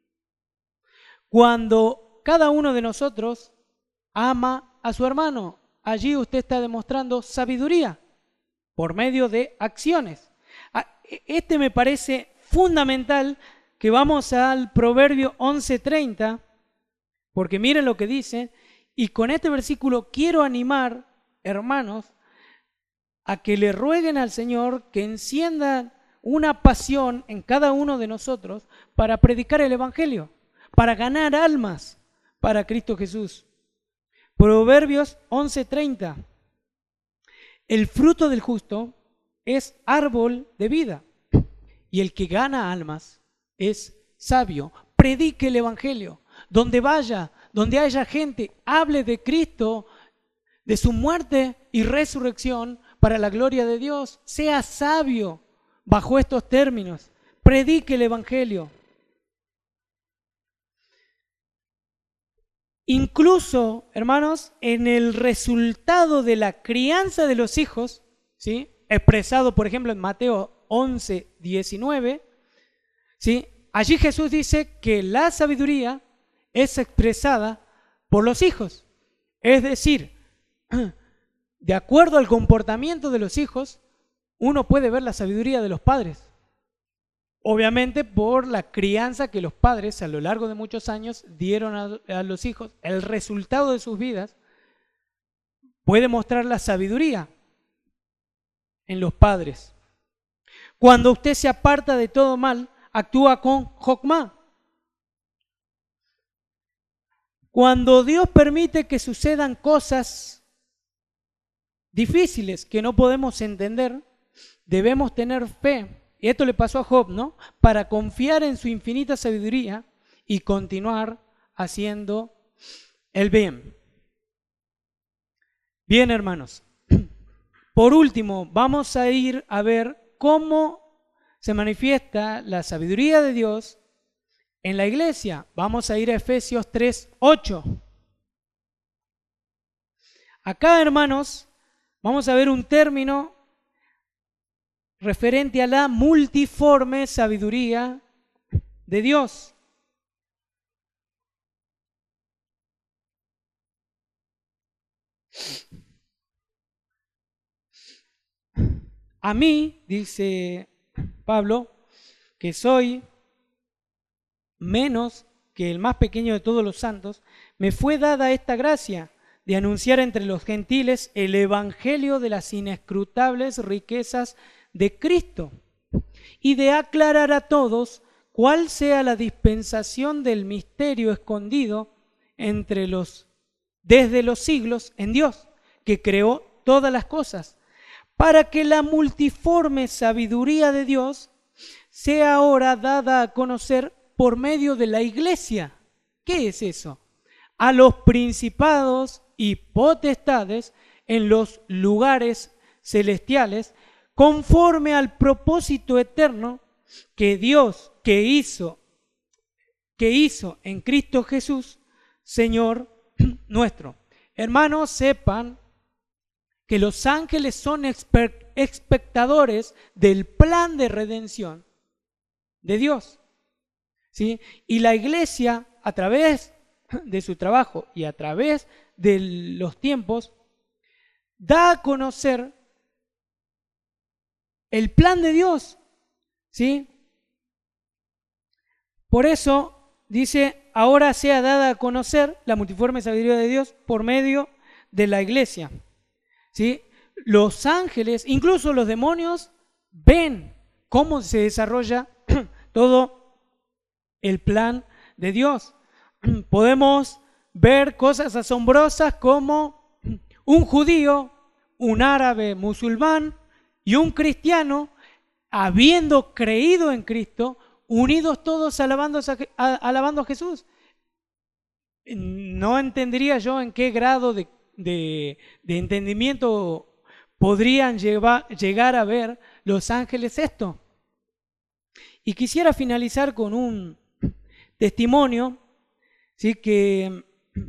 Speaker 1: cuando cada uno de nosotros ama a su hermano, allí usted está demostrando sabiduría por medio de acciones. Este me parece fundamental, que vamos al Proverbio once treinta, porque miren lo que dice, y con este versículo quiero animar, hermanos, a que le rueguen al Señor que encienda una pasión en cada uno de nosotros para predicar el Evangelio, para ganar almas para Cristo Jesús. Proverbios once treinta. El fruto del justo es árbol de vida, y el que gana almas es sabio. Predique el Evangelio. Donde vaya, donde haya gente, hable de Cristo, de su muerte y resurrección para la gloria de Dios. Sea sabio bajo estos términos. Predique el Evangelio. Incluso, hermanos, en el resultado de la crianza de los hijos, ¿sí?, expresado, por ejemplo, en Mateo once diecinueve, ¿sí?, allí Jesús dice que la sabiduría es expresada por los hijos. Es decir, de acuerdo al comportamiento de los hijos, uno puede ver la sabiduría de los padres. Obviamente por la crianza que los padres a lo largo de muchos años dieron a, a los hijos, el resultado de sus vidas puede mostrar la sabiduría en los padres. Cuando usted se aparta de todo mal, actúa con jokmá. Cuando Dios permite que sucedan cosas difíciles que no podemos entender, debemos tener fe. Y esto le pasó a Job, ¿no? Para confiar en su infinita sabiduría y continuar haciendo el bien. Bien, hermanos. Por último, vamos a ir a ver cómo se manifiesta la sabiduría de Dios en la iglesia. Vamos a ir a Efesios tres ocho. Acá, hermanos, vamos a ver un término referente a la multiforme sabiduría de Dios. A mí, dice Pablo, que soy menos que el más pequeño de todos los santos, me fue dada esta gracia de anunciar entre los gentiles el evangelio de las inescrutables riquezas de Cristo y de aclarar a todos cuál sea la dispensación del misterio escondido entre los desde los siglos en Dios, que creó todas las cosas, para que la multiforme sabiduría de Dios sea ahora dada a conocer por medio de la iglesia. ¿Qué es eso? A los principados y potestades en los lugares celestiales, conforme al propósito eterno que Dios, que hizo que hizo en Cristo Jesús, Señor nuestro. Hermanos, sepan que los ángeles son espectadores del plan de redención de Dios, ¿sí? Y la iglesia, a través de su trabajo y a través de los tiempos, da a conocer el plan de Dios, ¿sí? Por eso dice, ahora sea dada a conocer la multiforme sabiduría de Dios por medio de la iglesia, ¿sí? Los ángeles, incluso los demonios, ven cómo se desarrolla todo el plan de Dios. Podemos ver cosas asombrosas como un judío, un árabe musulmán y un cristiano, habiendo creído en Cristo, unidos todos alabando a, alabando a Jesús. No entendería yo en qué grado de, de, de entendimiento podrían llevar, llegar a ver los ángeles esto. Y quisiera finalizar con un testimonio, ¿sí? Que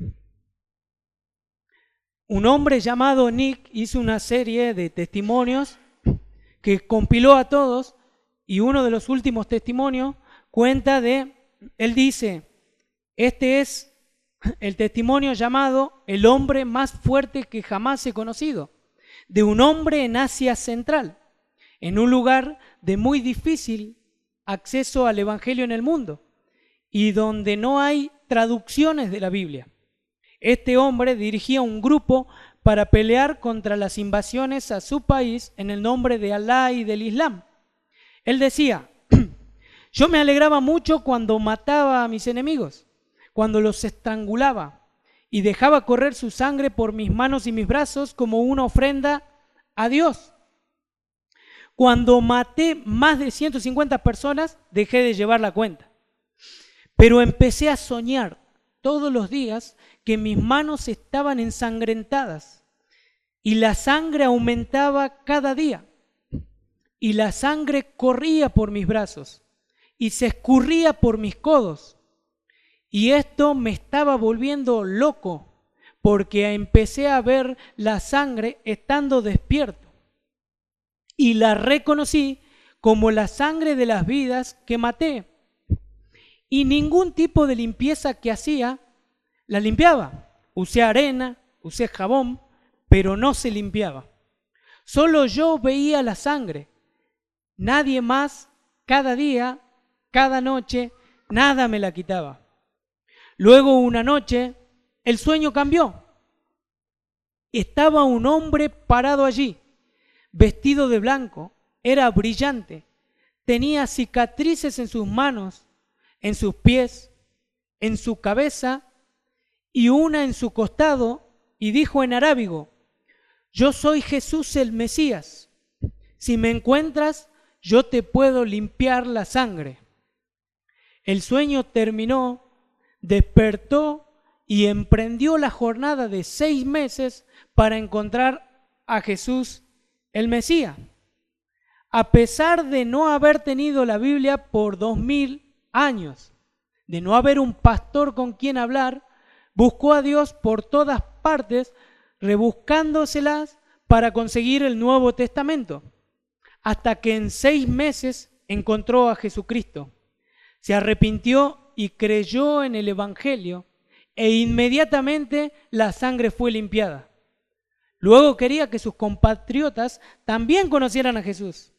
Speaker 1: un hombre llamado Nick hizo una serie de testimonios que compiló a todos, y uno de los últimos testimonios cuenta de, él dice, este es el testimonio llamado el hombre más fuerte que jamás he conocido, de un hombre en Asia Central, en un lugar de muy difícil acceso al Evangelio en el mundo y donde no hay traducciones de la Biblia. Este hombre dirigía un grupo para pelear contra las invasiones a su país en el nombre de Alá y del Islam. Él decía, yo me alegraba mucho cuando mataba a mis enemigos, cuando los estrangulaba y dejaba correr su sangre por mis manos y mis brazos como una ofrenda a Dios. Cuando maté más de ciento cincuenta personas, dejé de llevar la cuenta. Pero empecé a soñar todos los días que mis manos estaban ensangrentadas y la sangre aumentaba cada día y la sangre corría por mis brazos y se escurría por mis codos y esto me estaba volviendo loco porque empecé a ver la sangre estando despierto y la reconocí como la sangre de las vidas que maté. Y ningún tipo de limpieza que hacía la limpiaba. Usé arena, usé jabón, pero no se limpiaba. Solo yo veía la sangre. Nadie más, cada día, cada noche, nada me la quitaba. Luego una noche, el sueño cambió. Estaba un hombre parado allí, vestido de blanco, era brillante, tenía cicatrices en sus manos, en sus pies, en su cabeza y una en su costado, y dijo en arábigo, yo soy Jesús el Mesías, si me encuentras, yo te puedo limpiar la sangre. El sueño terminó, despertó y emprendió la jornada de seis meses para encontrar a Jesús el Mesías. A pesar de no haber tenido la Biblia por dos mil años, de no haber un pastor con quien hablar, buscó a Dios por todas partes, rebuscándoselas para conseguir el Nuevo Testamento, hasta que en seis meses encontró a Jesucristo. Se arrepintió y creyó en el Evangelio, e inmediatamente la sangre fue limpiada. Luego quería que sus compatriotas también conocieran a Jesús,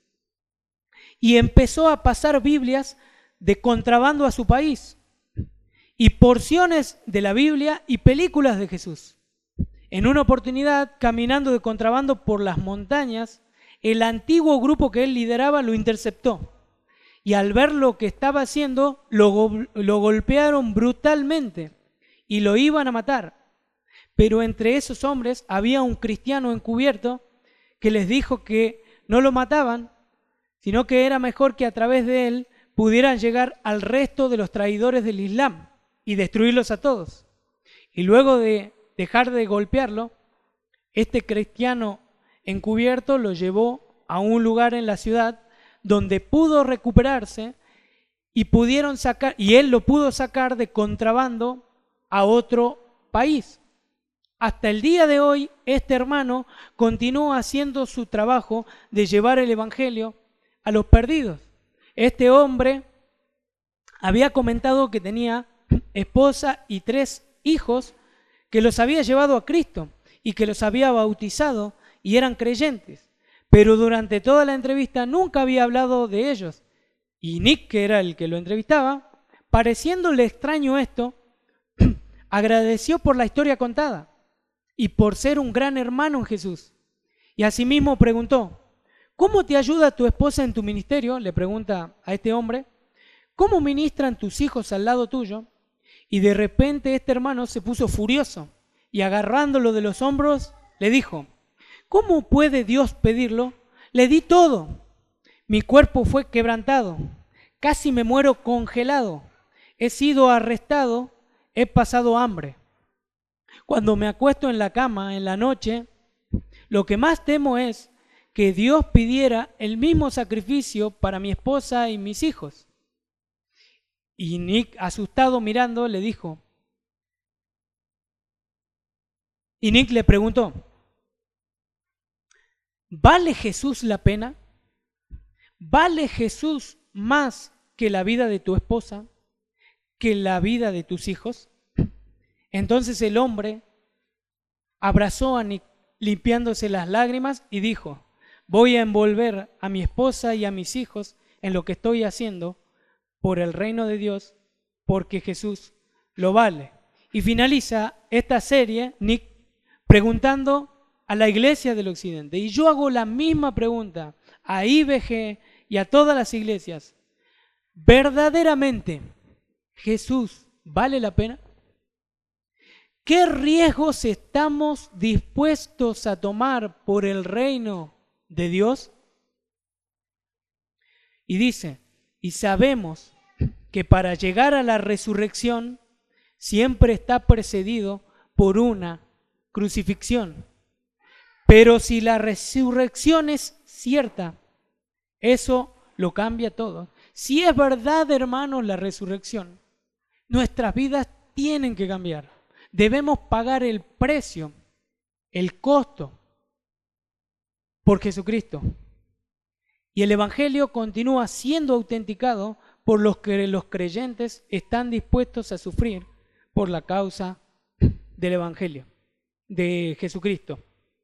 Speaker 1: y empezó a pasar Biblias de contrabando a su país y porciones de la Biblia y películas de Jesús. En una oportunidad, caminando de contrabando por las montañas, el antiguo grupo que él lideraba lo interceptó y al ver lo que estaba haciendo lo, lo golpearon brutalmente y lo iban a matar. Pero entre esos hombres había un cristiano encubierto que les dijo que no lo mataban, sino que era mejor que a través de él pudieran llegar al resto de los traidores del Islam y destruirlos a todos. Y luego de dejar de golpearlo, este cristiano encubierto lo llevó a un lugar en la ciudad donde pudo recuperarse y pudieron sacar, y él lo pudo sacar de contrabando a otro país. Hasta el día de hoy, este hermano continúa haciendo su trabajo de llevar el evangelio a los perdidos. Este hombre había comentado que tenía esposa y tres hijos que los había llevado a Cristo y que los había bautizado y eran creyentes. Pero durante toda la entrevista nunca había hablado de ellos. Y Nick, que era el que lo entrevistaba, pareciéndole extraño esto, agradeció por la historia contada y por ser un gran hermano en Jesús. Y asimismo preguntó, ¿cómo te ayuda tu esposa en tu ministerio? Le pregunta a este hombre. ¿Cómo ministran tus hijos al lado tuyo? Y de repente este hermano se puso furioso y agarrándolo de los hombros le dijo, ¿cómo puede Dios pedirlo? Le di todo. Mi cuerpo fue quebrantado. Casi me muero congelado. He sido arrestado. He pasado hambre. Cuando me acuesto en la cama en la noche, lo que más temo es que Dios pidiera el mismo sacrificio para mi esposa y mis hijos. Y Nick, asustado mirando, le dijo, y Nick le preguntó, ¿vale Jesús la pena? ¿Vale Jesús más que la vida de tu esposa, que la vida de tus hijos? Entonces el hombre abrazó a Nick, limpiándose las lágrimas, y dijo, voy a envolver a mi esposa y a mis hijos en lo que estoy haciendo por el reino de Dios, porque Jesús lo vale. Y finaliza esta serie, Nick, preguntando a la iglesia del occidente. Y yo hago la misma pregunta a I B G y a todas las iglesias. ¿Verdaderamente Jesús vale la pena? ¿Qué riesgos estamos dispuestos a tomar por el reino de Dios? Y dice, y sabemos que para llegar a la resurrección siempre está precedido por una crucifixión. Pero si la resurrección es cierta, eso lo cambia todo. Si es verdad, hermanos, la resurrección, nuestras vidas tienen que cambiar. Debemos pagar el precio, el costo por Jesucristo. Y el Evangelio continúa siendo autenticado por los que los creyentes están dispuestos a sufrir por la causa del Evangelio, de Jesucristo.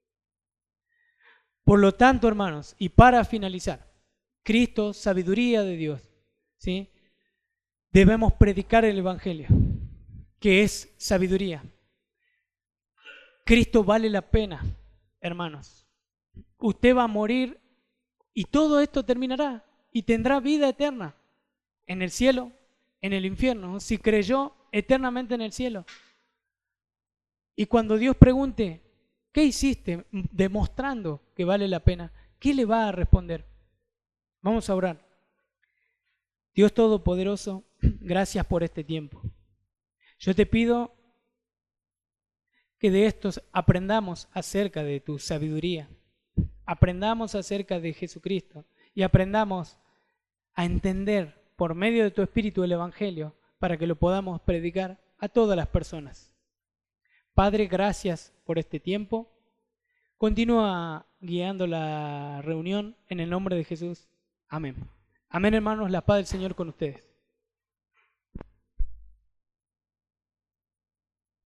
Speaker 1: Por lo tanto, hermanos, y para finalizar, Cristo, sabiduría de Dios, ¿sí? Debemos predicar el Evangelio, que es sabiduría. Cristo vale la pena, hermanos. Usted va a morir y todo esto terminará y tendrá vida eterna en el cielo, en el infierno, si creyó eternamente en el cielo. Y cuando Dios pregunte, ¿qué hiciste demostrando que vale la pena? ¿Qué le va a responder? Vamos a orar. Dios Todopoderoso, gracias por este tiempo. Yo te pido que de estos aprendamos acerca de tu sabiduría, aprendamos acerca de Jesucristo y aprendamos a entender por medio de tu Espíritu el Evangelio para que lo podamos predicar a todas las personas. Padre, gracias por este tiempo. Continúa guiando la reunión en el nombre de Jesús. Amén. Amén, hermanos. La paz del Señor con ustedes.